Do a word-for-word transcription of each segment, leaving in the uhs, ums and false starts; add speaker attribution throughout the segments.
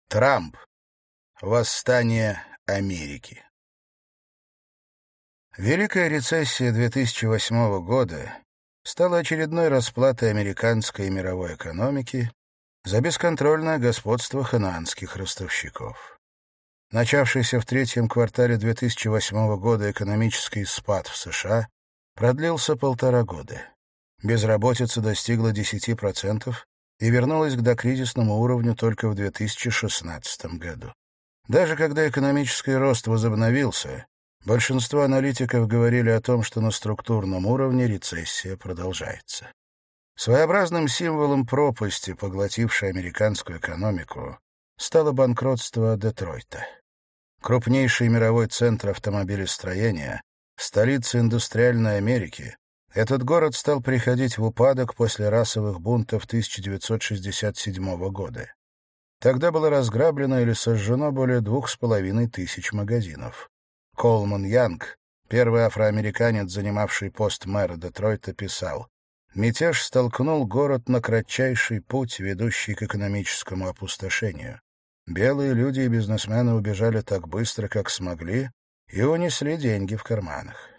Speaker 1: Трамп. Восстание Америки. Великая рецессия две тысячи восьмого года стала очередной расплатой американской и мировой экономики за бесконтрольное господство ханаанских ростовщиков. Начавшийся в третьем квартале две тысячи восьмого года экономический спад в США продлился полтора года. Безработица достигла десяти процентов и вернулась к докризисному уровню только в две тысячи шестнадцатом году. Даже когда экономический рост возобновился, большинство аналитиков говорили о том, что на структурном уровне рецессия продолжается. Своеобразным символом пропасти, поглотившей американскую экономику, стало банкротство Детройта. Крупнейший мировой центр автомобилестроения, столица индустриальной Америки, этот город стал приходить в упадок после расовых бунтов тысяча девятьсот шестьдесят седьмого года. Тогда было разграблено или сожжено более двух с половиной тысяч магазинов. Колман Янг, первый афроамериканец, занимавший пост мэра Детройта, писал: «Мятеж столкнул город на кратчайший путь, ведущий к экономическому опустошению. Белые люди и бизнесмены убежали так быстро, как смогли, и унесли деньги в карманах».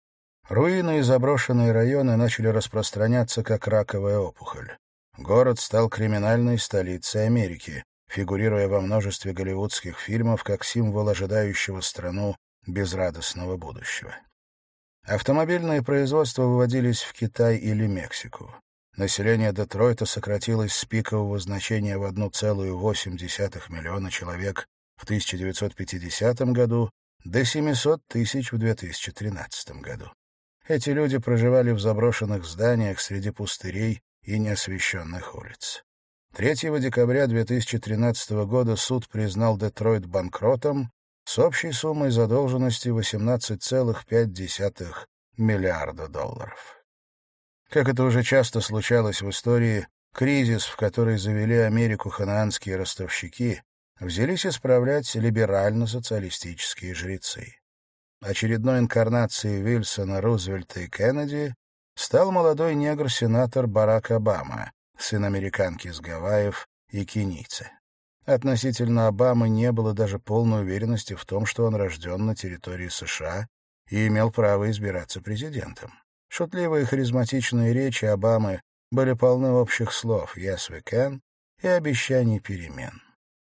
Speaker 1: Руины и заброшенные районы начали распространяться, как раковая опухоль. Город стал криминальной столицей Америки, фигурируя во множестве голливудских фильмов как символ ожидающего страну безрадостного будущего. Автомобильные производства выводились в Китай или Мексику. Население Детройта сократилось с пикового значения в одна целая восемь десятых миллиона человек в тысяча девятьсот пятидесятом году до семисот тысяч в две тысячи тринадцатом году. Эти люди проживали в заброшенных зданиях среди пустырей и неосвещенных улиц. третьего декабря две тысячи тринадцатого года суд признал Детройт банкротом с общей суммой задолженности восемнадцать целых пять десятых миллиарда долларов. Как это уже часто случалось в истории, кризис, в который завели Америку ханаанские ростовщики, взялись исправлять либерально-социалистические жрецы. Очередной инкарнацией Вильсона, Рузвельта и Кеннеди стал молодой негр-сенатор Барак Обама, сын американки с Гавайев и кенийца. Относительно Обамы не было даже полной уверенности в том, что он рожден на территории США и имел право избираться президентом. Шутливые и харизматичные речи Обамы были полны общих слов «yes we can» и обещаний перемен.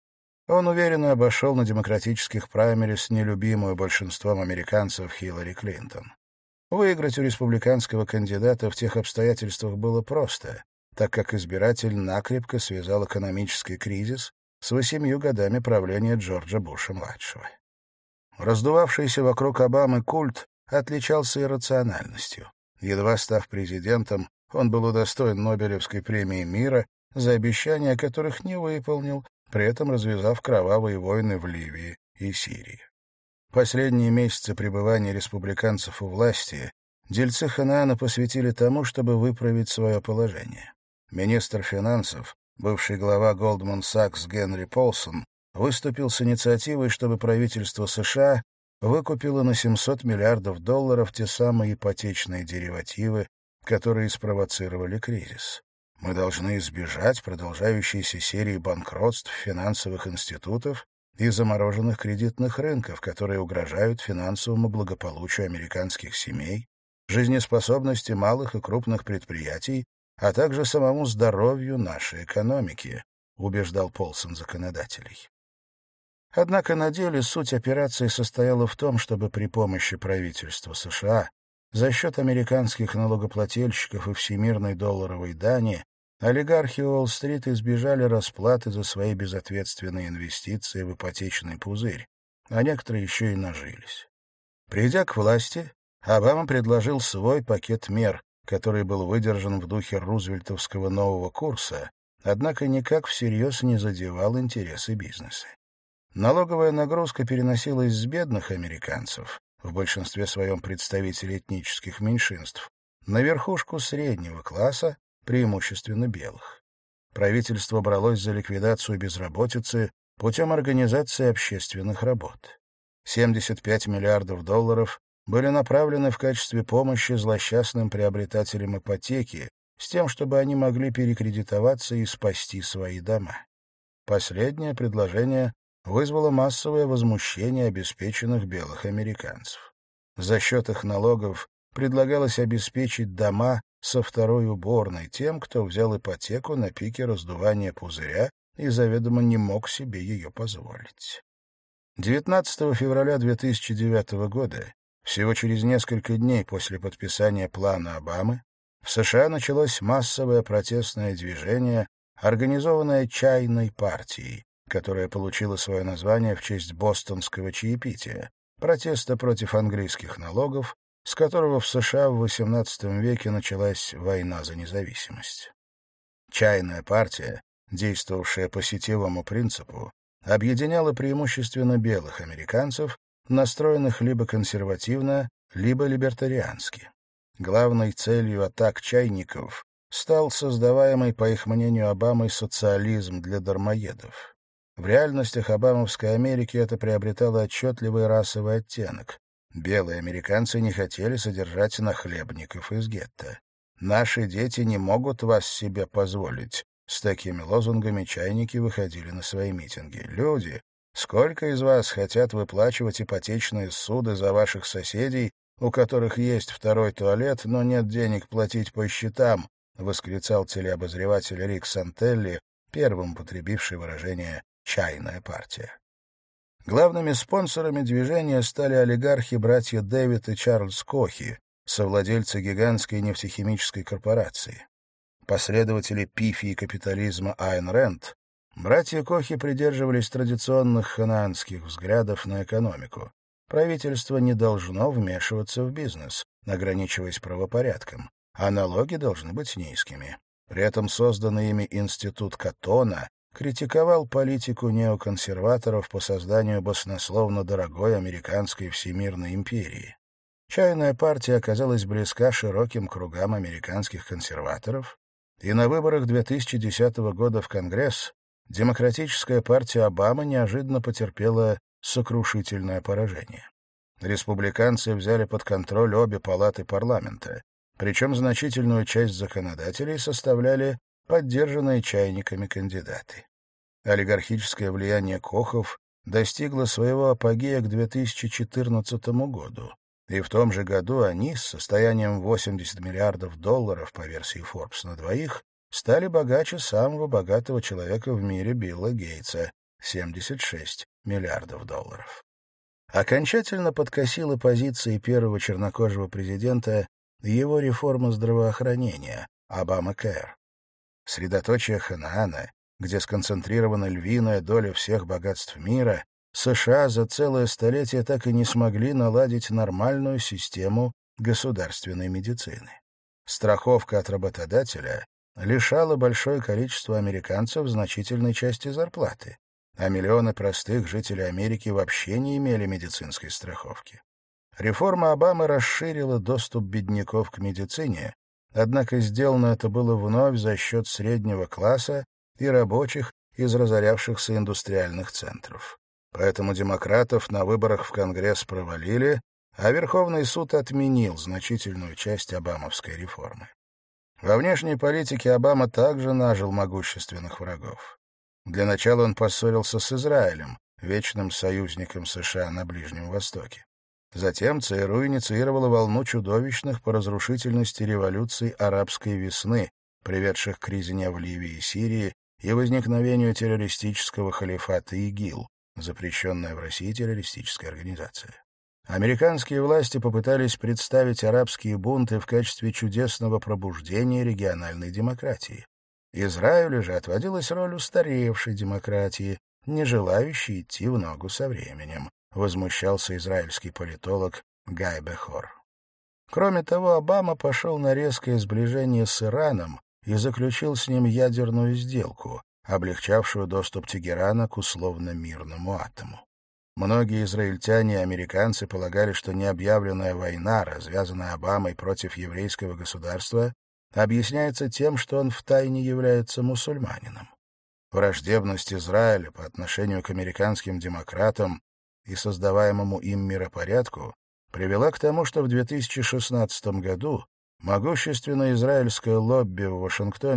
Speaker 1: Он уверенно обошел на демократических праймерис нелюбимую большинством американцев Хиллари Клинтон. Выиграть у республиканского кандидата в тех обстоятельствах было просто, так как избиратель накрепко связал экономический кризис с восемью годами правления Джорджа Буша-младшего. Раздувавшийся вокруг Обамы культ отличался иррациональностью. Едва став президентом, он был удостоен Нобелевской премии мира за обещания, которых не выполнил, при этом развязав кровавые войны в Ливии и Сирии. Последние месяцы пребывания республиканцев у власти дельцы Ханаана посвятили тому, чтобы выправить свое положение. Министр финансов, бывший глава Goldman Sachs Генри Полсон, выступил с инициативой, чтобы правительство США выкупило на семьсот миллиардов долларов те самые ипотечные деривативы, которые спровоцировали кризис. Мы должны избежать продолжающейся серии банкротств финансовых институтов и замороженных кредитных рынков, которые угрожают финансовому благополучию американских семей, жизнеспособности малых и крупных предприятий, а также самому здоровью нашей экономики, убеждал Полсон законодателей. Однако на деле суть операции состояла в том, чтобы при помощи правительства США за счет американских налогоплательщиков и всемирной долларовой дани олигархи Уолл-стрит избежали расплаты за свои безответственные инвестиции в ипотечный пузырь, а некоторые еще и нажились. Придя к власти, Обама предложил свой пакет мер, который был выдержан в духе рузвельтовского нового курса, однако никак всерьез не задевал интересы бизнеса. Налоговая нагрузка переносилась с бедных американцев, в большинстве своем представителей этнических меньшинств, на верхушку среднего класса, преимущественно белых. Правительство бралось за ликвидацию безработицы путем организации общественных работ. семьдесят пять миллиардов долларов были направлены в качестве помощи злосчастным приобретателям ипотеки с тем, чтобы они могли перекредитоваться и спасти свои дома. Последнее предложение вызвало массовое возмущение обеспеченных белых американцев. За счет их налогов предлагалось обеспечить дома со второй уборной тем, кто взял ипотеку на пике раздувания пузыря и заведомо не мог себе ее позволить. девятнадцатого февраля две тысячи девятого года, всего через несколько дней после подписания плана Обамы, в США началось массовое протестное движение, организованное Чайной партией, которое получило свое название в честь бостонского чаепития, протеста против английских налогов, с которого в США в восемнадцатом веке началась война за независимость. Чайная партия, действовавшая по сетевому принципу, объединяла преимущественно белых американцев, настроенных либо консервативно, либо либертариански. Главной целью атак чайников стал создаваемый, по их мнению, Обамой социализм для дармоедов. В реальностях обамовской Америки это приобретало отчетливый расовый оттенок. Белые американцы не хотели содержать нахлебников из гетто. «Наши дети не могут вас себе позволить». С такими лозунгами чайники выходили на свои митинги. «Люди, сколько из вас хотят выплачивать ипотечные суды за ваших соседей, у которых есть второй туалет, но нет денег платить по счетам?» — восклицал телеобозреватель Рик Сантелли, первым употребивший выражение «чайная партия». Главными спонсорами движения стали олигархи-братья Дэвид и Чарльз Кохи, совладельцы гигантской нефтехимической корпорации. Последователи пифии капитализма Айн Рэнд, братья Кохи придерживались традиционных ханаанских взглядов на экономику. Правительство не должно вмешиваться в бизнес, ограничиваясь правопорядком, а налоги должны быть низкими. При этом созданный ими институт Каттона критиковал политику неоконсерваторов по созданию баснословно дорогой американской всемирной империи. Чайная партия оказалась близка широким кругам американских консерваторов, и на выборах две тысячи десятого года в Конгресс Демократическая партия Обамы неожиданно потерпела сокрушительное поражение. Республиканцы взяли под контроль обе палаты парламента, причем значительную часть законодателей составляли поддержанные чайниками кандидаты. Олигархическое влияние Кохов достигло своего апогея к две тысячи четырнадцатому году, и в том же году они с состоянием восемьдесят миллиардов долларов по версии Forbes на двоих стали богаче самого богатого человека в мире Билла Гейтса — семьдесят шесть миллиардов долларов. Окончательно подкосила позиции первого чернокожего президента его реформа здравоохранения — Обамакэр. Средоточие Ханаана, где сконцентрирована львиная доля всех богатств мира, США за целое столетие так и не смогли наладить нормальную систему государственной медицины. Страховка от работодателя лишала большое количество американцев значительной части зарплаты, а миллионы простых жителей Америки вообще не имели медицинской страховки. Реформа Обамы расширила доступ бедняков к медицине, однако сделано это было вновь за счет среднего класса и рабочих из разорявшихся индустриальных центров. Поэтому демократов на выборах в Конгресс провалили, а Верховный суд отменил значительную часть обамовской реформы. Во внешней политике Обама также нажил могущественных врагов. Для начала он поссорился с Израилем, вечным союзником США на Ближнем Востоке. Затем ЦРУ инициировала волну чудовищных по разрушительности революций арабской весны, приведших к резне в Ливии и Сирии и возникновению террористического халифата ИГИЛ, запрещенная в России террористическая организация. Американские власти попытались представить арабские бунты в качестве чудесного пробуждения региональной демократии. Израилю же отводилась роль устаревшей демократии, не желающей идти в ногу со временем, возмущался израильский политолог Гай Бехор. Кроме того, Обама пошел на резкое сближение с Ираном и заключил с ним ядерную сделку, облегчавшую доступ Тегерана к условно-мирному атому. Многие израильтяне и американцы полагали, что необъявленная война, развязанная Обамой против еврейского государства, объясняется тем, что он втайне является мусульманином. Враждебность Израиля по отношению к американским демократам и создаваемому им миропорядку привела к тому, что в две тысячи шестнадцатом году могущественное израильское лобби в Вашингтоне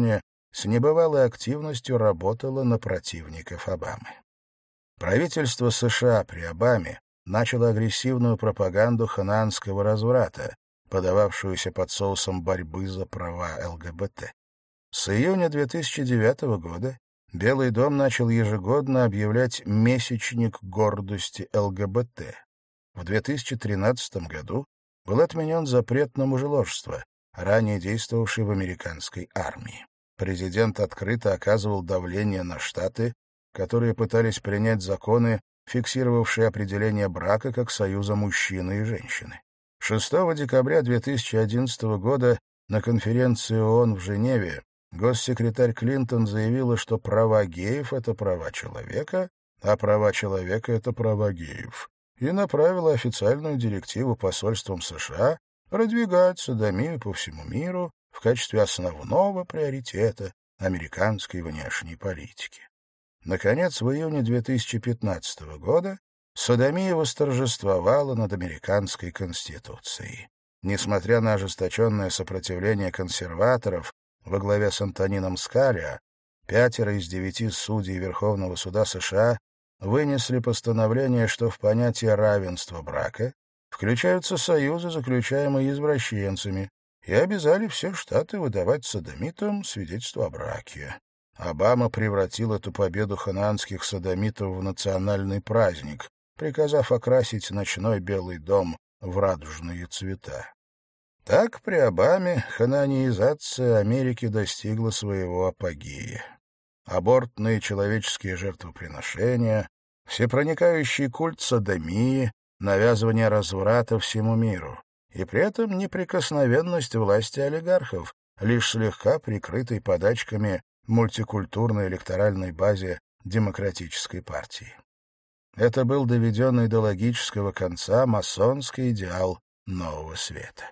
Speaker 1: с небывалой активностью работало на противников Обамы. Правительство США при Обаме начало агрессивную пропаганду ханаанского разврата, подававшуюся под соусом борьбы за права ЛГБТ. С июня две тысячи девятого года Белый дом начал ежегодно объявлять месячник гордости ЛГБТ. В две тысячи тринадцатом году был отменен запрет на мужеложество, ранее действовавший в американской армии. Президент открыто оказывал давление на штаты, которые пытались принять законы, фиксировавшие определение брака как союза мужчины и женщины. шестого декабря две тысячи одиннадцатого года на конференции ООН в Женеве госсекретарь Клинтон заявила, что права геев — это права человека, а права человека — это права геев, и направила официальную директиву посольствам США продвигать содомию по всему миру в качестве основного приоритета американской внешней политики. Наконец, в июне две тысячи пятнадцатого года содомия восторжествовала над американской конституцией. Несмотря на ожесточенное сопротивление консерваторов во главе с Антонином Скалиа, пятеро из девяти судей Верховного суда США вынесли постановление, что в понятие равенства брака включаются союзы, заключаемые извращенцами, и обязали все штаты выдавать содомитам свидетельство о браке. Обама превратил эту победу ханаанских содомитов в национальный праздник, приказав окрасить ночной Белый дом в радужные цвета. Так при Обаме ханаанизация Америки достигла своего апогея. Абортные человеческие жертвоприношения, всепроникающий культ содомии, навязывание разврата всему миру, и при этом неприкосновенность власти олигархов, лишь слегка прикрытой подачками мультикультурной электоральной базе Демократической партии. Это был доведенный до логического конца масонский идеал нового света.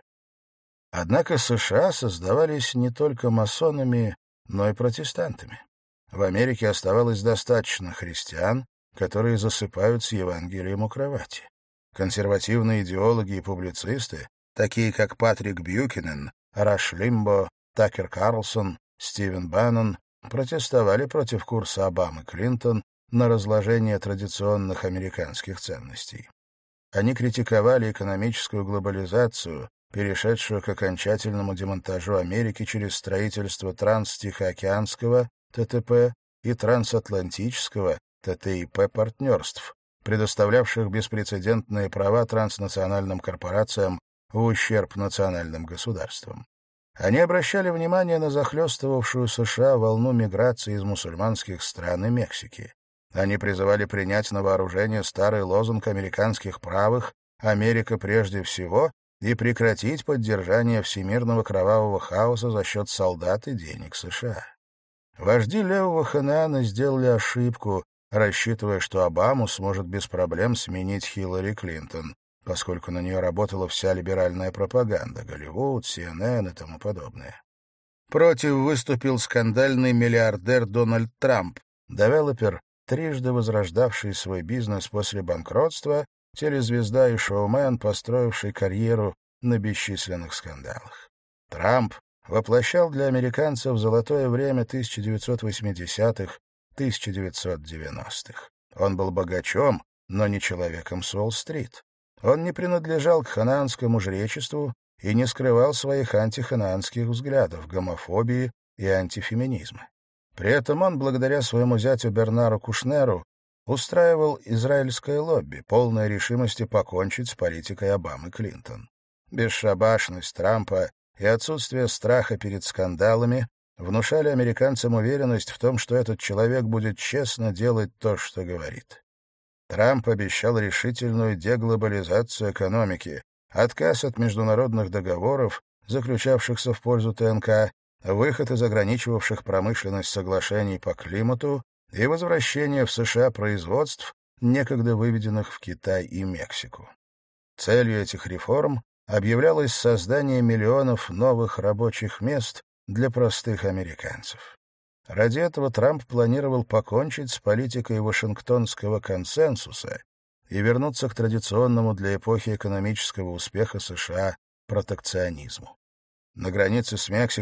Speaker 1: Однако США создавались не только масонами, но и протестантами. В Америке оставалось достаточно христиан, которые засыпают с Евангелием у кровати. Консервативные идеологи и публицисты, такие как Патрик Бьюкинен, Раш Лимбо, Такер Карлсон, Стивен Баннон, протестовали против курса Обамы-Клинтон на разложение традиционных американских ценностей. Они критиковали экономическую глобализацию, перешедшую к окончательному демонтажу Америки через строительство транстихоокеанского Т Т П и трансатлантического Т Т И П партнерств, предоставлявших беспрецедентные права транснациональным корпорациям в ущерб национальным государствам. Они обращали внимание на захлестывавшую США волну миграции из мусульманских стран и Мексики. Они призывали принять на вооружение старый лозунг американских правых «Америка прежде всего» и прекратить поддержание всемирного кровавого хаоса за счет солдат и денег США. Вожди левого Ханаана сделали ошибку, рассчитывая, что Обаму сможет без проблем сменить Хиллари Клинтон, поскольку на нее работала вся либеральная пропаганда, Голливуд, Си Эн Эн и тому подобное. Против выступил скандальный миллиардер Дональд Трамп, девелопер, трижды возрождавший свой бизнес после банкротства, телезвезда и шоумен, построивший карьеру на бесчисленных скандалах. Трамп воплощал для американцев золотое время тысяча девятьсот восьмидесятых — тысяча девятьсот девяностых. Он был богачом, но не человеком с Уолл-стрит. Он не принадлежал к ханаанскому жречеству и не скрывал своих антиханаанских взглядов, гомофобии и антифеминизма. При этом он, благодаря своему зятю Бернару Кушнеру, устраивал израильское лобби, полное решимости покончить с политикой Обамы-Клинтон. Бесшабашность Трампа и отсутствие страха перед скандалами внушали американцам уверенность в том, что этот человек будет честно делать то, что говорит. Трамп обещал решительную деглобализацию экономики, отказ от международных договоров, заключавшихся в пользу Т Н К, выход из ограничивавших промышленность соглашений по климату и возвращение в США производств, некогда выведенных в Китай и Мексику. Целью этих реформ объявлялось создание миллионов новых рабочих мест для простых американцев. Ради этого Трамп планировал покончить с политикой Вашингтонского консенсуса и вернуться к традиционному для эпохи экономического успеха США протекционизму. На границе с Мексикой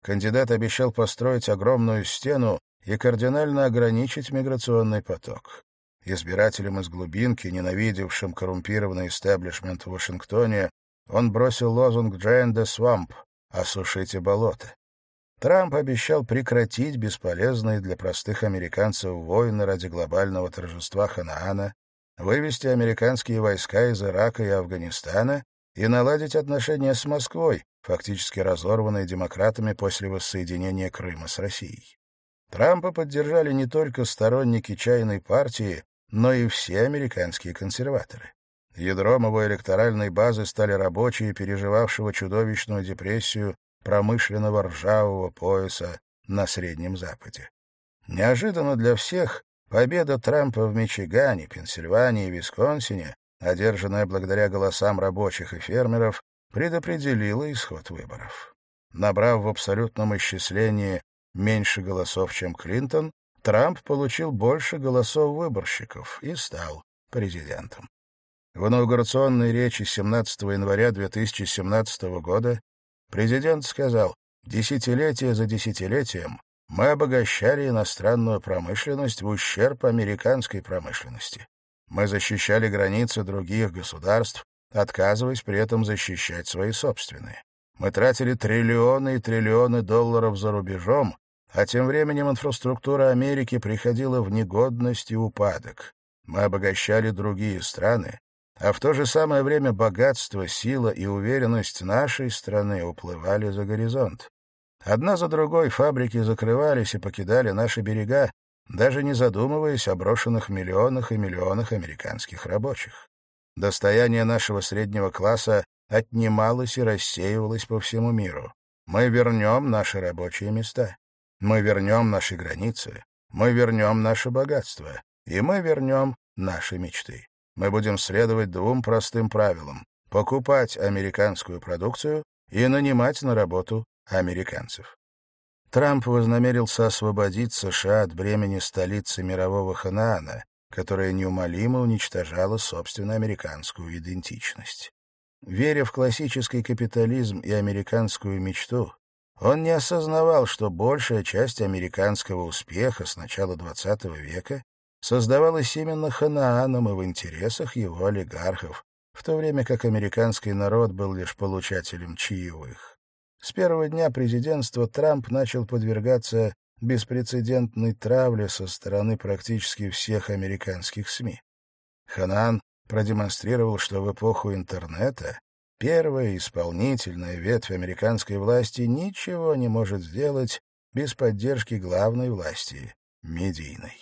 Speaker 1: Кандидат обещал построить огромную стену и кардинально ограничить миграционный поток. Избирателям из глубинки, ненавидевшим коррумпированный истеблишмент в Вашингтоне, он бросил лозунг «Drain the swamp» — «Осушите болото». Трамп обещал прекратить бесполезные для простых американцев войны ради глобального торжества Ханаана, вывести американские войска из Ирака и Афганистана и наладить отношения с Москвой, фактически разорванные демократами после воссоединения Крыма с Россией. Трампа поддержали не только сторонники чайной партии, но и все американские консерваторы. Ядром его электоральной базы стали рабочие, переживавшего чудовищную депрессию промышленного ржавого пояса на Среднем Западе. Неожиданно для всех победа Трампа в Мичигане, Пенсильвании и Висконсине, одержанная благодаря голосам рабочих и фермеров, предопределила исход выборов. Набрав в абсолютном исчислении меньше голосов, чем Клинтон, Трамп получил больше голосов выборщиков и стал президентом. В инаугурационной речи семнадцатого января две тысячи семнадцатого года президент сказал: «Десятилетие за десятилетием мы обогащали иностранную промышленность в ущерб американской промышленности. Мы защищали границы других государств, отказываясь при этом защищать свои собственные. Мы тратили триллионы и триллионы долларов за рубежом, а тем временем инфраструктура Америки приходила в негодность и упадок. Мы обогащали другие страны, а в то же самое время богатство, сила и уверенность нашей страны уплывали за горизонт. Одна за другой фабрики закрывались и покидали наши берега, даже не задумываясь о брошенных миллионах и миллионах американских рабочих. Достояние нашего среднего класса отнималось и рассеивалось по всему миру. Мы вернем наши рабочие места. Мы вернем наши границы. Мы вернем наше богатство. И мы вернем наши мечты. Мы будем следовать двум простым правилам: покупать американскую продукцию и нанимать на работу американцев. Трамп вознамерился освободить США от бремени столицы мирового Ханаана, которая неумолимо уничтожала собственную американскую идентичность. Веря в классический капитализм и американскую мечту, он не осознавал, что большая часть американского успеха с начала двадцатого века создавалась именно Ханааном и в интересах его олигархов, в то время как американский народ был лишь получателем чаевых. С первого дня президентства Трамп начал подвергаться беспрецедентной травле со стороны практически всех американских СМИ. Ханаан продемонстрировал, что в эпоху интернета первая исполнительная ветвь американской власти ничего не может сделать без поддержки главной власти — медийной.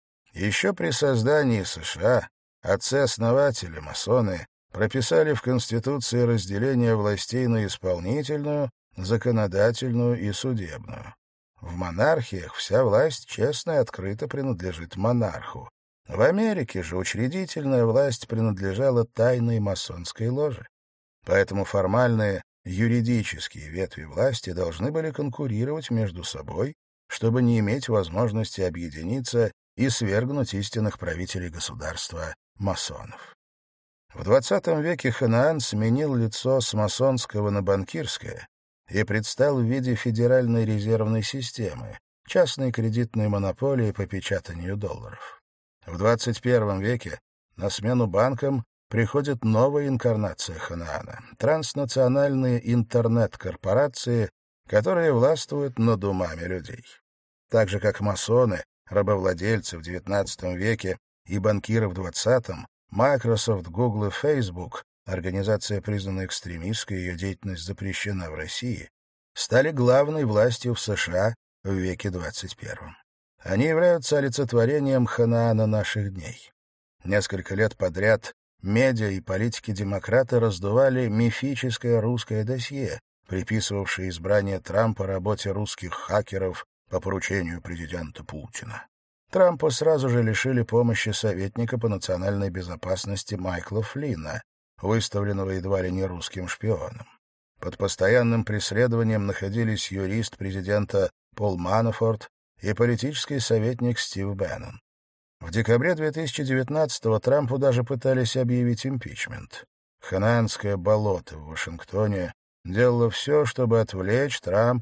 Speaker 1: Еще при создании США отцы-основатели, масоны, прописали в Конституции разделение властей на исполнительную, законодательную и судебную. В монархиях вся власть честно и открыто принадлежит монарху. В Америке же учредительная власть принадлежала тайной масонской ложе. Поэтому формальные юридические ветви власти должны были конкурировать между собой, чтобы не иметь возможности объединиться и свергнуть истинных правителей государства масонов. В двадцатом веке Ханаан сменил лицо с масонского на банкирское и предстал в виде Федеральной резервной системы, частной кредитной монополии по печатанию долларов. В двадцать первом веке на смену банкам приходит новая инкарнация Ханаана — транснациональные интернет-корпорации, которые властвуют над умами людей. Так же, как масоны, рабовладельцы в девятнадцатом веке и банкиры в двадцатом, Microsoft, Google и Facebook, организация, признанная экстремистской, ее деятельность запрещена в России, стали главной властью в США в веке двадцать первом. Они являются олицетворением Ханаана наших дней. Несколько лет подряд медиа и политики-демократы раздували мифическое русское досье, приписывавшее избрание Трампа работе русских хакеров по поручению президента Путина. Трампа сразу же лишили помощи советника по национальной безопасности Майкла Флинна, выставленного едва ли не русским шпионом. Под постоянным преследованием находились юрист президента Пол Манафорт и политический советник Стив Беннон. В декабре две тысячи девятнадцатого Трампу даже пытались объявить импичмент. Ханаанское болото в Вашингтоне делало все, чтобы отвлечь Трампа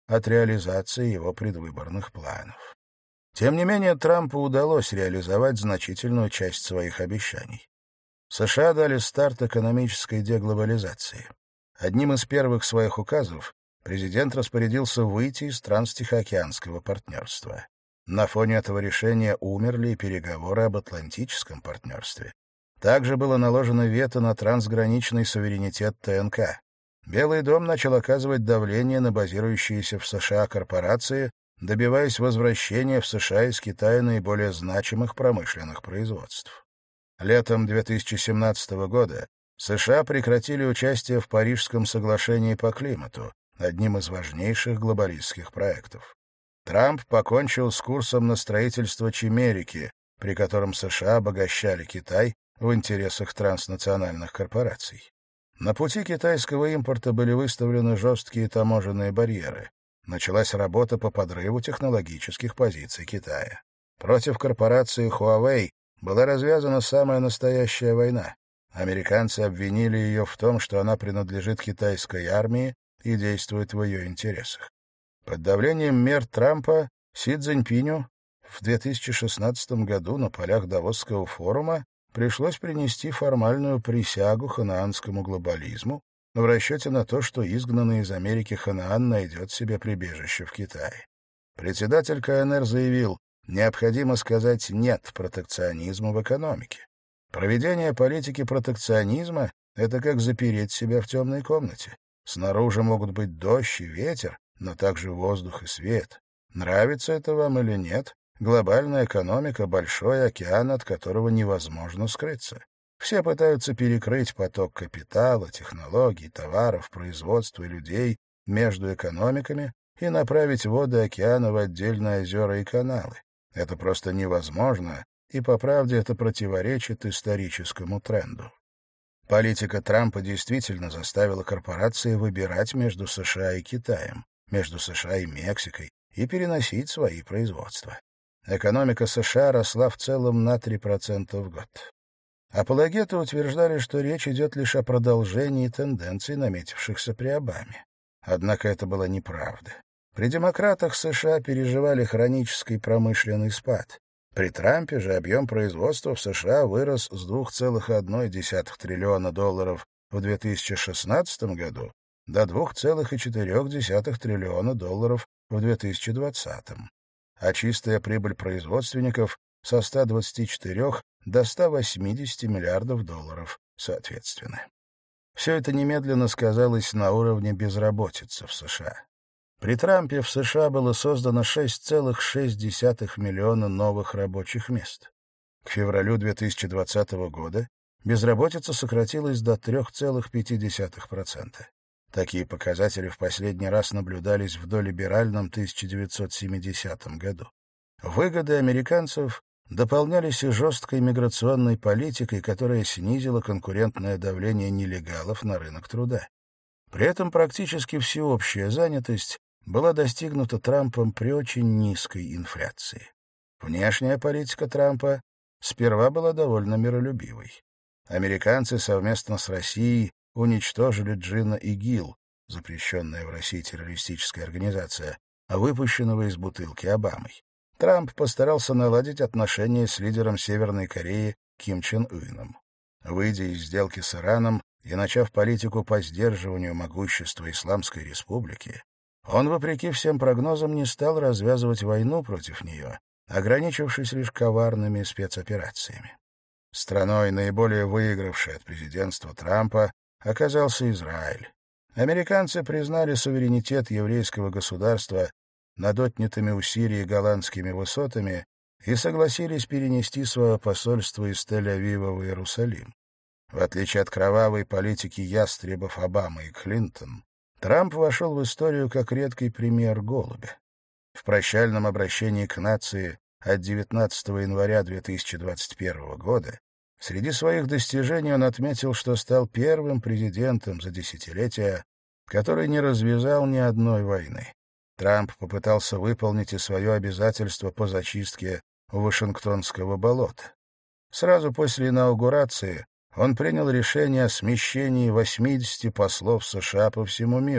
Speaker 1: от реализации его предвыборных планов. Тем не менее, Трампу удалось реализовать значительную часть своих обещаний. США дали старт экономической деглобализации. Одним из первых своих указов президент распорядился выйти из транстихоокеанского партнерства. На фоне этого решения умерли и переговоры об атлантическом партнерстве. Также было наложено вето на трансграничный суверенитет ТНК. Белый дом начал оказывать давление на базирующиеся в США корпорации, добиваясь возвращения в США из Китая наиболее значимых промышленных производств. Летом две тысячи семнадцатого года США прекратили участие в Парижском соглашении по климату, одним из важнейших глобалистских проектов. Трамп покончил с курсом на строительство Чимерики, при котором США обогащали Китай в интересах транснациональных корпораций. На пути китайского импорта были выставлены жесткие таможенные барьеры. Началась работа по подрыву технологических позиций Китая. Против корпорации Huawei была развязана самая настоящая война. Американцы обвинили ее в том, что она принадлежит китайской армии и действует в ее интересах. Под давлением мер Трампа Си Цзиньпиню в две тысячи шестнадцатом году на полях Давосского форума пришлось принести формальную присягу ханаанскому глобализму в расчете на то, что изгнанный из Америки Ханаан найдет себе прибежище в Китае. Председатель ка эн эр заявил, необходимо сказать «нет» протекционизму в экономике. Проведение политики протекционизма — это как запереть себя в темной комнате. Снаружи могут быть дождь и ветер, но также воздух и свет. Нравится это вам или нет, глобальная экономика — большой океан, от которого невозможно скрыться. Все пытаются перекрыть поток капитала, технологий, товаров, производства и людей между экономиками и направить воды океана в отдельные озера и каналы. Это просто невозможно, и, по правде, это противоречит историческому тренду. Политика Трампа действительно заставила корпорации выбирать между США и Китаем, между США и Мексикой и переносить свои производства. Экономика США росла в целом на три процента в год. Апологеты утверждали, что речь идет лишь о продолжении тенденций, наметившихся при Обаме. Однако это была неправда. При демократах США переживали хронический промышленный спад. При Трампе же объем производства в США вырос с двух целых одной десятой триллиона долларов в две тысячи шестнадцатом году до двух целых четырёх десятых триллиона долларов в две тысячи двадцатом. А чистая прибыль производственников со ста двадцати четырёх до ста восьмидесяти миллиардов долларов соответственно. Все это немедленно сказалось на уровне безработицы в США. При Трампе в США было создано шесть целых шесть десятых миллиона новых рабочих мест. К февралю две тысячи двадцатого года безработица сократилась до трёх целых пяти десятых процента. Такие показатели в последний раз наблюдались в долиберальном тысяча девятьсот семидесятом году. Выгоды американцев дополнялись и жесткой миграционной политикой, которая снизила конкурентное давление нелегалов на рынок труда. При этом практически всеобщая занятость была достигнута Трампом при очень низкой инфляции. Внешняя политика Трампа сперва была довольно миролюбивой. Американцы совместно с Россией уничтожили Джинна ИГИЛ, запрещенная в России террористическая организация, выпущенного из бутылки Обамой. Трамп постарался наладить отношения с лидером Северной Кореи Ким Чен Ыном. Выйдя из сделки с Ираном и начав политику по сдерживанию могущества Исламской Республики, он, вопреки всем прогнозам, не стал развязывать войну против нее, ограничившись лишь коварными спецоперациями. Страной, наиболее выигравшей от президентства Трампа, оказался Израиль. Американцы признали суверенитет еврейского государства над отнятыми у Сирии голландскими высотами и согласились перенести свое посольство из Тель-Авива в Иерусалим. В отличие от кровавой политики ястребов Обамы и Клинтон, Трамп вошел в историю как редкий пример голубя. В прощальном обращении к нации от девятнадцатого января две тысячи двадцать первого года среди своих достижений он отметил, что стал первым президентом за десятилетия, который не развязал ни одной войны. Трамп попытался выполнить и свое обязательство по зачистке Вашингтонского болота. Сразу после инаугурации он принял решение о смещении восьмидесяти послов США по всему миру,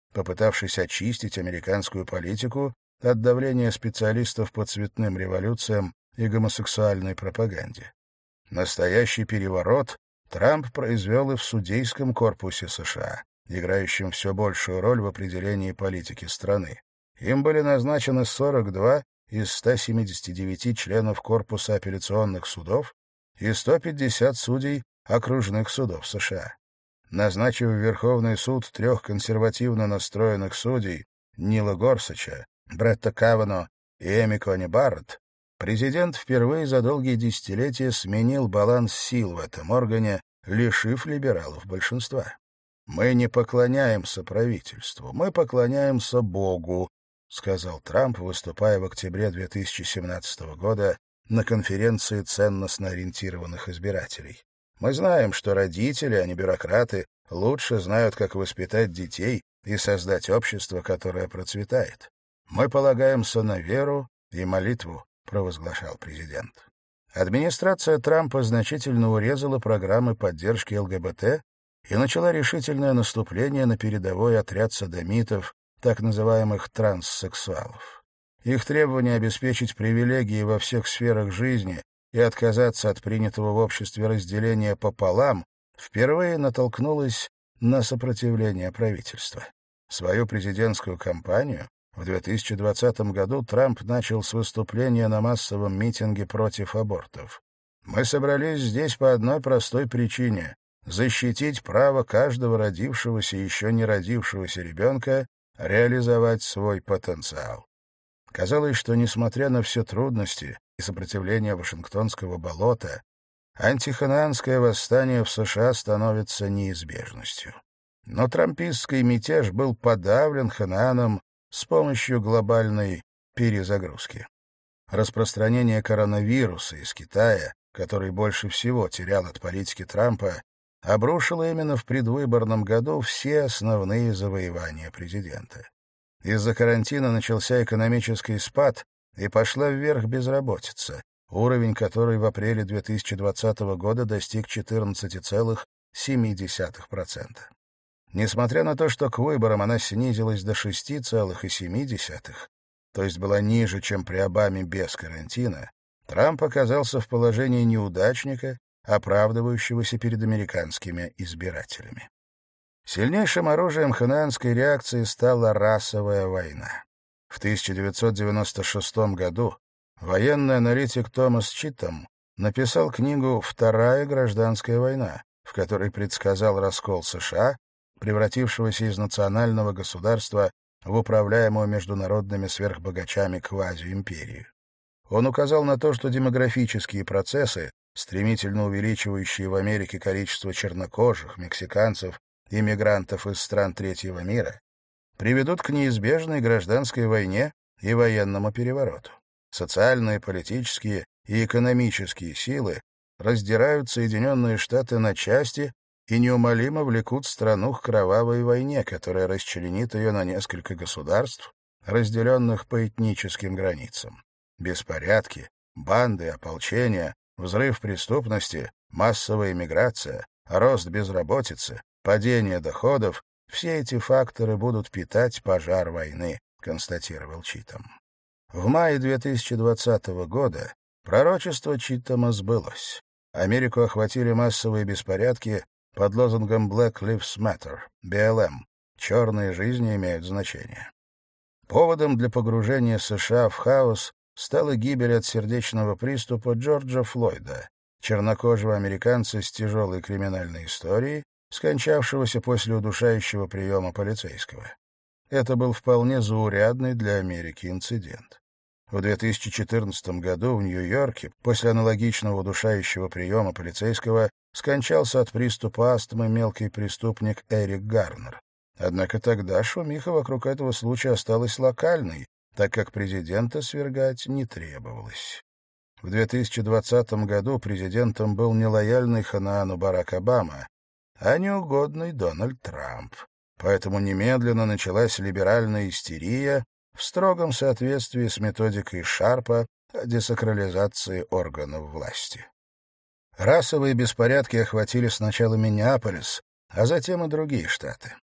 Speaker 1: попытавшись очистить американскую политику от давления специалистов по цветным революциям и гомосексуальной пропаганде. Настоящий переворот Трамп произвел и в судейском корпусе США, играющем все большую роль в определении политики страны. Им были назначены сорок два из ста семидесяти девяти членов корпуса апелляционных судов и сто пятьдесят судей окружных судов США. Назначив в Верховный суд трех консервативно настроенных судей Нила Горсача, Бретта Кавано и Эми Кони Барретт, президент впервые за долгие десятилетия сменил баланс сил в этом органе, лишив либералов большинства. «Мы не поклоняемся правительству, мы поклоняемся Богу», сказал Трамп, выступая в октябре две тысячи семнадцатого года на конференции ценностно ориентированных избирателей. «Мы знаем, что родители, а не бюрократы, лучше знают, как воспитать детей и создать общество, которое процветает. Мы полагаемся на веру и молитву», провозглашал президент. Администрация Трампа значительно урезала программы поддержки ЛГБТ и начала решительное наступление на передовой отряд содомитов, так называемых транссексуалов. Их требование обеспечить привилегии во всех сферах жизни и отказаться от принятого в обществе разделения пополам впервые натолкнулось на сопротивление правительства. Свою президентскую кампанию в две тысячи двадцатом году Трамп начал с выступления на массовом митинге против абортов. «Мы собрались здесь по одной простой причине — защитить право каждого родившегося и еще не родившегося ребенка реализовать свой потенциал». Казалось, что, несмотря на все трудности и сопротивление Вашингтонского болота, антиханаанское восстание в США становится неизбежностью. Но трампистский мятеж был подавлен Ханааном с помощью глобальной перезагрузки. Распространение коронавируса из Китая, который больше всего терял от политики Трампа, обрушило именно в предвыборном году все основные завоевания президента. Из-за карантина начался экономический спад и пошла вверх безработица, уровень которой в апреле две тысячи двадцатого года достиг четырнадцати целых семи десятых процента. Несмотря на то, что к выборам она снизилась до шести целых семи десятых, то есть была ниже, чем при Обаме без карантина, Трамп оказался в положении неудачника, оправдывающегося перед американскими избирателями. Сильнейшим оружием ханаанской реакции стала расовая война. В тысяча девятьсот девяносто шестом году военный аналитик Томас Читом написал книгу «Вторая гражданская война», в которой предсказал раскол США, превратившегося из национального государства в управляемую международными сверхбогачами квазиимперию. Он указал на то, что демографические процессы, стремительно увеличивающие в Америке количество чернокожих, мексиканцев и мигрантов из стран третьего мира, приведут к неизбежной гражданской войне и военному перевороту. Социальные, политические и экономические силы раздирают Соединенные Штаты на части и неумолимо влекут страну к кровавой войне, которая расчленит ее на несколько государств, разделенных по этническим границам. Беспорядки, банды, ополчения, взрыв преступности, массовая эмиграция, рост безработицы, падение доходов — все эти факторы будут питать пожар войны, констатировал Читом. В мае две тысячи двадцатого года пророчество Читома сбылось. Америку охватили массовые беспорядки под лозунгом Black Lives Matter, би эл эм — «Черные жизни имеют значение». Поводом для погружения США в хаос стала гибель от сердечного приступа Джорджа Флойда, чернокожего американца с тяжелой криминальной историей, скончавшегося после удушающего приема полицейского. Это был вполне заурядный для Америки инцидент. В две тысячи четырнадцатом году в Нью-Йорке после аналогичного удушающего приема полицейского скончался от приступа астмы мелкий преступник Эрик Гарнер. Однако тогда шумиха вокруг этого случая осталась локальной, так как президента свергать не требовалось. В две тысячи двадцатом году президентом был не лояльный Ханаану Барак Обама, а неугодный Дональд Трамп. Поэтому немедленно началась либеральная истерия в строгом соответствии с методикой Шарпа о десакрализации органов власти. Расовые беспорядки охватили сначала Миннеаполис, а затем и другие штаты.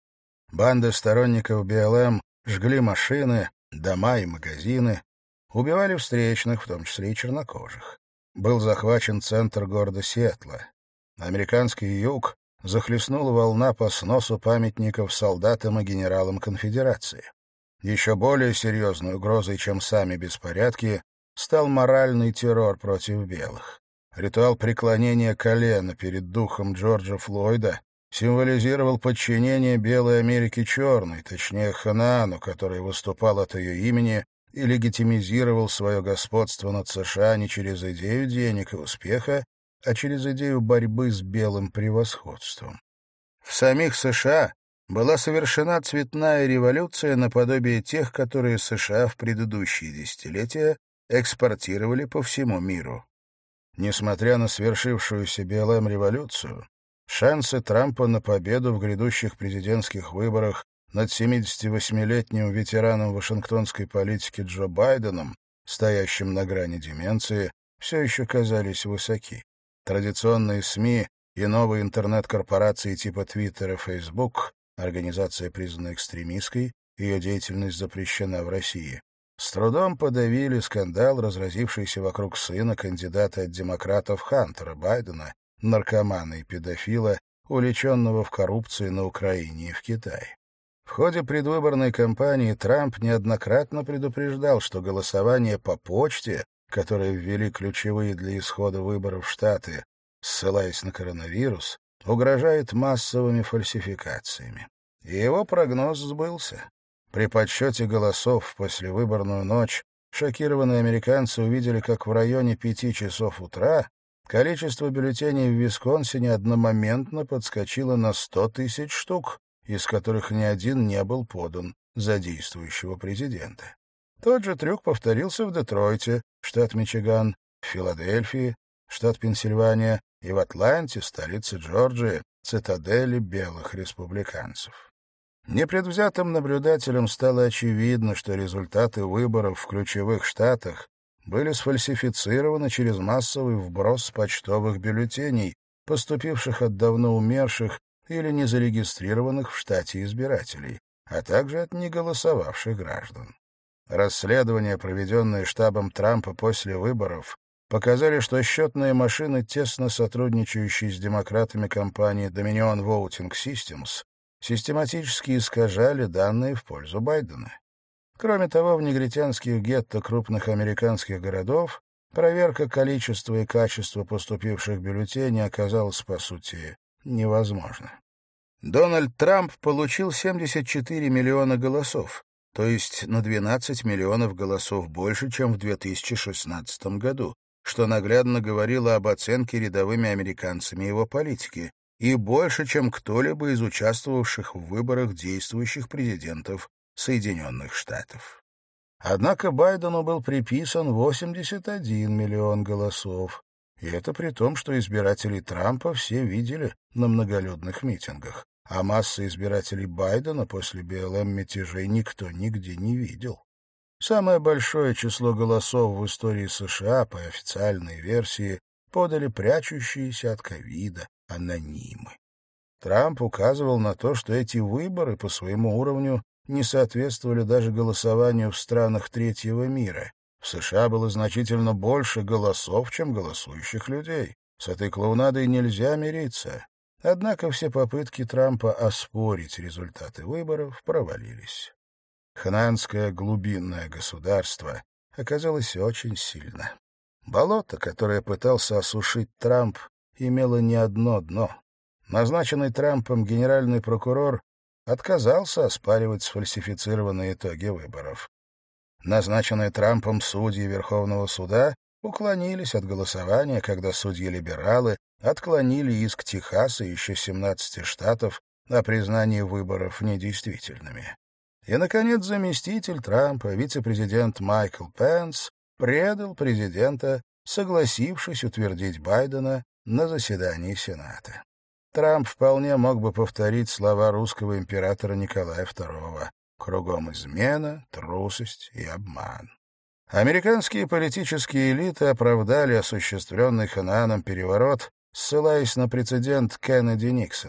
Speaker 1: Банды сторонников би эл эм жгли машины, дома и магазины, убивали встречных, в том числе и чернокожих. Был захвачен центр города Сиэтла. Американский юг захлестнула волна по сносу памятников солдатам и генералам конфедерации. Еще более серьезной угрозой, чем сами беспорядки, стал моральный террор против белых. Ритуал преклонения колена перед духом Джорджа Флойда символизировал подчинение Белой Америки черной, точнее Ханаану, который выступал от ее имени и легитимизировал свое господство над США не через идею денег и успеха, а через идею борьбы с белым превосходством. В самих США была совершена цветная революция наподобие тех, которые США в предыдущие десятилетия экспортировали по всему миру. Несмотря на свершившуюся би эл эм-революцию, шансы Трампа на победу в грядущих президентских выборах над семидесятивосьмилетним ветераном вашингтонской политики Джо Байденом, стоящим на грани деменции, все еще казались высоки. Традиционные СМИ и новые интернет-корпорации типа Twitter и Facebook, организация, признанная экстремистской, ее деятельность запрещена в России, с трудом подавили скандал, разразившийся вокруг сына кандидата от демократов Хантера Байдена, наркомана и педофила, увлеченного в коррупции на Украине и в Китае. В ходе предвыборной кампании Трамп неоднократно предупреждал, что голосование по почте, которое ввели ключевые для исхода выборов Штаты, ссылаясь на коронавирус, угрожает массовыми фальсификациями. И его прогноз сбылся. При подсчете голосов в послевыборную ночь шокированные американцы увидели, как в районе пяти часов утра количество бюллетеней в Висконсине одномоментно подскочило на сто тысяч штук, из которых ни один не был подан за действующего президента. Тот же трюк повторился в Детройте, штат Мичиган, в Филадельфии, штат Пенсильвания, и в Атланте, столице Джорджии, цитадели белых республиканцев. Непредвзятым наблюдателям стало очевидно, что результаты выборов в ключевых штатах были сфальсифицированы через массовый вброс почтовых бюллетеней, поступивших от давно умерших или незарегистрированных в штате избирателей, а также от неголосовавших граждан. Расследования, проведенные штабом Трампа после выборов, показали, что счетные машины, тесно сотрудничающие с демократами компании Dominion Voting Systems, систематически искажали данные в пользу Байдена. Кроме того, в негритянских гетто крупных американских городов проверка количества и качества поступивших бюллетеней оказалась, по сути, невозможна. Дональд Трамп получил семьдесят четыре миллиона голосов, то есть на двенадцать миллионов голосов больше, чем в две тысячи шестнадцатом году, что наглядно говорило об оценке рядовыми американцами его политики, и больше, чем кто-либо из участвовавших в выборах действующих президентов Соединенных Штатов. Однако Байдену был приписан восемьдесят один миллион голосов, и это при том, что избирателей Трампа все видели на многолюдных митингах, а массы избирателей Байдена после би эл эм-мятежей никто нигде не видел. Самое большое число голосов в истории США, по официальной версии, подали прячущиеся от ковида анонимы. Трамп указывал на то, что эти выборы по своему уровню не соответствовали даже голосованию в странах третьего мира. В США было значительно больше голосов, чем голосующих людей. С этой клоунадой нельзя мириться. Однако все попытки Трампа оспорить результаты выборов провалились. Ханаанское глубинное государство оказалось очень сильно. Болото, которое пытался осушить Трамп, имело не одно дно. Назначенный Трампом генеральный прокурор отказался оспаривать сфальсифицированные итоги выборов. Назначенные Трампом судьи Верховного суда уклонились от голосования, когда судьи-либералы отклонили иск Техаса и еще семнадцати штатов о признании выборов недействительными. И, наконец, заместитель Трампа, вице-президент Майкл Пенс, предал президента, согласившись утвердить Байдена на заседании Сената. Трамп вполне мог бы повторить слова русского императора Николая второго: «Кругом измена, трусость и обман». Американские политические элиты оправдали осуществленный Ханааном переворот, ссылаясь на прецедент Кеннеди-Никсона.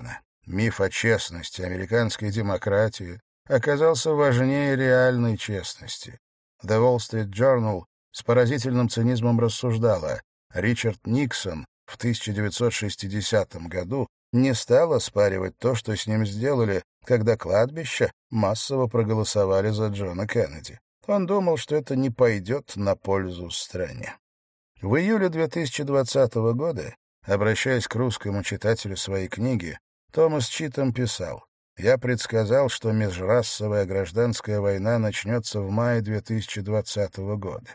Speaker 1: Миф о честности американской демократии оказался важнее реальной честности. The Wall Street Journal с поразительным цинизмом рассуждала: Ричард Никсон в тысяча девятьсот шестидесятом году не стал оспаривать то, что с ним сделали, когда кладбища массово проголосовали за Джона Кеннеди. Он думал, что это не пойдет на пользу стране. В июле две тысячи двадцатого года, обращаясь к русскому читателю своей книги, Томас Читом писал: «Я предсказал, что межрасовая гражданская война начнется в мае две тысячи двадцатого года.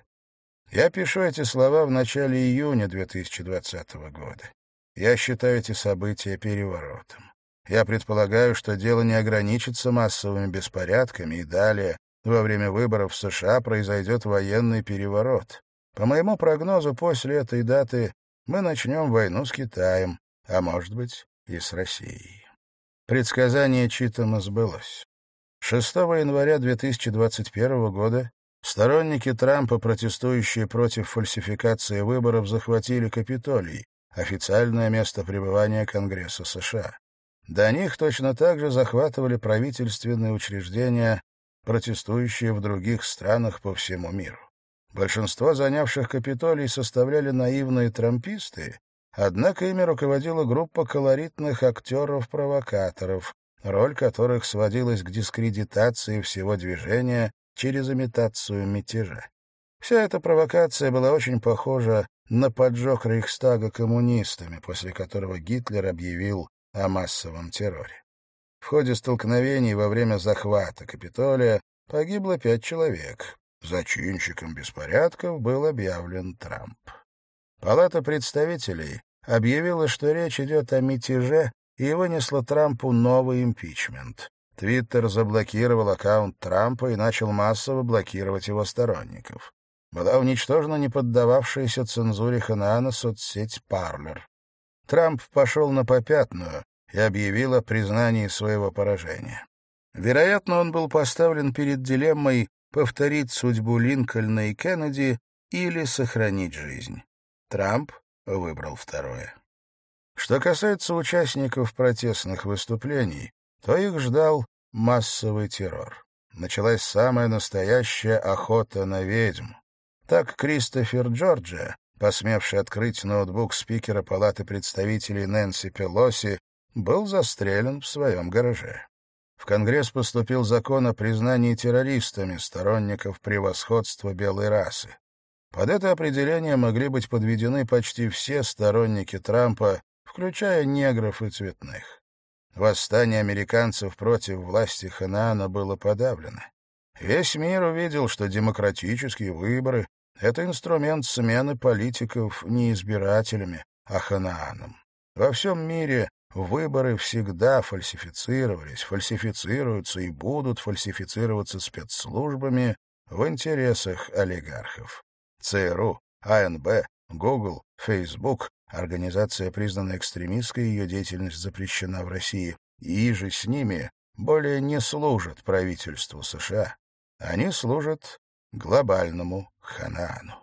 Speaker 1: Я пишу эти слова в начале июня две тысячи двадцатого года. Я считаю эти события переворотом. Я предполагаю, что дело не ограничится массовыми беспорядками, и далее, во время выборов в США, произойдет военный переворот. По моему прогнозу, после этой даты мы начнем войну с Китаем, а может быть и с Россией». Предсказание Читома сбылось. шестого января две тысячи двадцать первого года сторонники Трампа, протестующие против фальсификации выборов, захватили Капитолий, официальное место пребывания Конгресса США. До них точно так же захватывали правительственные учреждения, протестующие в других странах по всему миру. Большинство занявших Капитолий составляли наивные трамписты, однако ими руководила группа колоритных актеров-провокаторов, роль которых сводилась к дискредитации всего движения через имитацию мятежа. Вся эта провокация была очень похожа на поджог Рейхстага коммунистами, после которого Гитлер объявил о массовом терроре. В ходе столкновений во время захвата Капитолия погибло пять человек. Зачинщиком беспорядков был объявлен Трамп. Палата представителей объявила, что речь идет о мятеже, и вынесла Трампу новый импичмент. Твиттер заблокировал аккаунт Трампа и начал массово блокировать его сторонников. Была уничтожена неподдававшаяся цензуре Ханаана соцсеть Parler. Трамп пошел на попятную и объявил о признании своего поражения. Вероятно, он был поставлен перед дилеммой повторить судьбу Линкольна и Кеннеди или сохранить жизнь. Трамп выбрал второе. Что касается участников протестных выступлений, то их ждал массовый террор. Началась самая настоящая охота на ведьм. Так Кристофер Джорджия, посмевший открыть ноутбук спикера Палаты представителей Нэнси Пелоси, был застрелен в своем гараже. В Конгресс поступил закон о признании террористами сторонников превосходства белой расы. Под это определение могли быть подведены почти все сторонники Трампа, включая негров и цветных. Восстание американцев против власти Ханаана было подавлено. Весь мир увидел, что демократические выборы — это инструмент смены политиков не избирателями, а Ханааном. Во всем мире выборы всегда фальсифицировались, фальсифицируются и будут фальсифицироваться спецслужбами в интересах олигархов. ЦРУ, АНБ, Google, Facebook, организация, признанная экстремистской, ее деятельность запрещена в России, и же с ними более не служат правительству США. Они служат глобальному Ханаану.